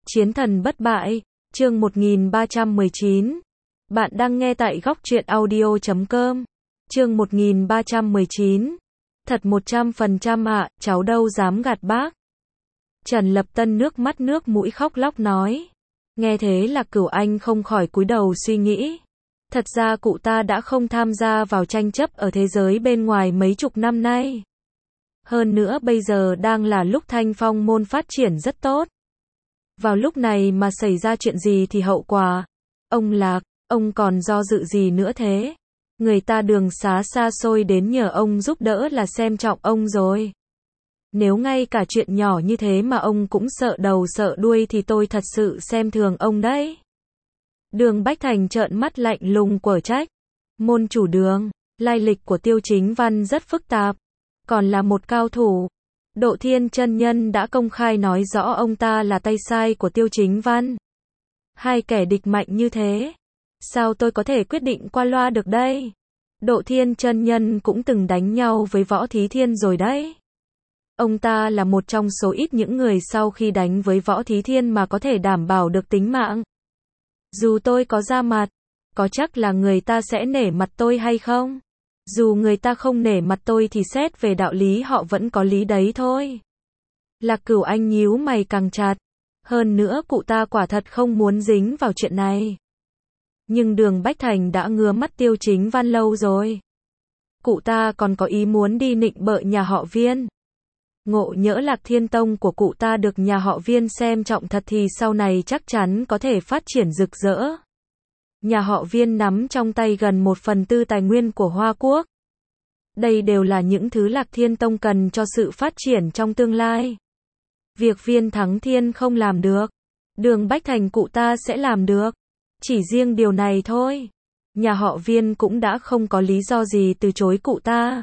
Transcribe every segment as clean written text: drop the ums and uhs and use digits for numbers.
Chiến thần bất bại, chương 1319. Bạn đang nghe tại góc truyện audio.com. Chương 1319. Thật 100% ạ, cháu đâu dám gạt bác. Trần Lập Tân nước mắt nước mũi khóc lóc nói. Nghe thế là Cửu Anh không khỏi cúi đầu suy nghĩ. Thật ra cụ ta đã không tham gia vào tranh chấp ở thế giới bên ngoài mấy chục năm nay. Hơn nữa bây giờ đang là lúc Thanh Phong môn phát triển rất tốt. Vào lúc này mà xảy ra chuyện gì thì hậu quả. Ông Lạc, ông còn do dự gì nữa thế? Người ta đường xá xa xôi đến nhờ ông giúp đỡ là xem trọng ông rồi. Nếu ngay cả chuyện nhỏ như thế mà ông cũng sợ đầu sợ đuôi thì tôi thật sự xem thường ông đấy. Đường Bách Thành trợn mắt lạnh lùng quở trách. Môn chủ Đường, lai lịch của Tiêu Chính Văn rất phức tạp. Còn là một cao thủ. Độ Thiên chân nhân đã công khai nói rõ ông ta là tay sai của Tiêu Chính Văn. Hai kẻ địch mạnh như thế. Sao tôi có thể quyết định qua loa được đây? Độ Thiên chân nhân cũng từng đánh nhau với Võ Thí Thiên rồi đấy. Ông ta là một trong số ít những người sau khi đánh với Võ Thí Thiên mà có thể đảm bảo được tính mạng. Dù tôi có ra mặt, có chắc là người ta sẽ nể mặt tôi hay không? Dù người ta không nể mặt tôi thì xét về đạo lý họ vẫn có lý đấy thôi. Lạc Cửu Anh nhíu mày càng chặt. Hơn nữa cụ ta quả thật không muốn dính vào chuyện này. Nhưng Đường Bách Thành đã ngứa mắt Tiêu Chính Văn lâu rồi. Cụ ta còn có ý muốn đi nịnh bợ nhà họ Viên. Ngộ nhỡ Lạc Thiên Tông của cụ ta được nhà họ Viên xem trọng thật thì sau này chắc chắn có thể phát triển rực rỡ. Nhà họ Viên nắm trong tay gần 1/4 tài nguyên của Hoa Quốc. Đây đều là những thứ Lạc Thiên Tông cần cho sự phát triển trong tương lai. Việc Viên Thắng Thiên không làm được, Đường Bách Thành cụ ta sẽ làm được. Chỉ riêng điều này thôi, nhà họ Viên cũng đã không có lý do gì từ chối cụ ta.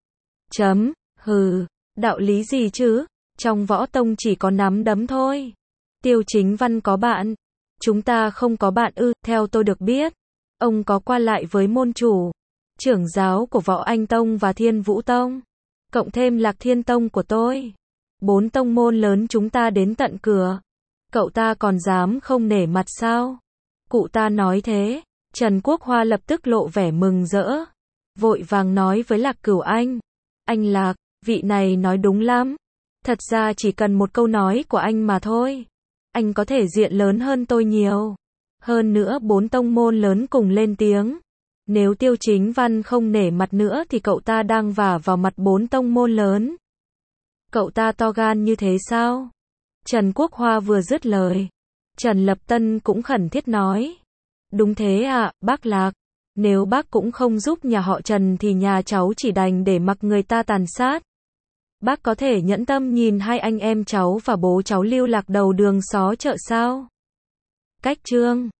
Hừ, đạo lý gì chứ, trong võ tông chỉ có nắm đấm thôi. Tiêu Chính Văn có bạn, chúng ta không có bạn ư? Theo tôi được biết, ông có qua lại với môn chủ, trưởng giáo của Võ Anh Tông và Thiên Vũ Tông, cộng thêm Lạc Thiên Tông của tôi. 4 tông môn lớn chúng ta đến tận cửa. Cậu ta còn dám không nể mặt sao? Cụ ta nói thế, Trần Quốc Hoa lập tức lộ vẻ mừng rỡ. Vội vàng nói với Lạc Cửu Anh. Anh Lạc, vị này nói đúng lắm. Thật ra chỉ cần một câu nói của anh mà thôi. Anh có thể diện lớn hơn tôi nhiều. Hơn nữa 4 tông môn lớn cùng lên tiếng. Nếu Tiêu Chính Văn không nể mặt nữa thì cậu ta đang vả vào mặt 4 tông môn lớn. Cậu ta to gan như thế sao? Trần Quốc Hoa vừa dứt lời, Trần Lập Tân cũng khẩn thiết nói. Đúng thế ạ, bác Lạc. Nếu bác cũng không giúp nhà họ Trần thì nhà cháu chỉ đành để mặc người ta tàn sát. Bác có thể nhẫn tâm nhìn hai anh em cháu và bố cháu lưu lạc đầu đường xó chợ sao? Cách chương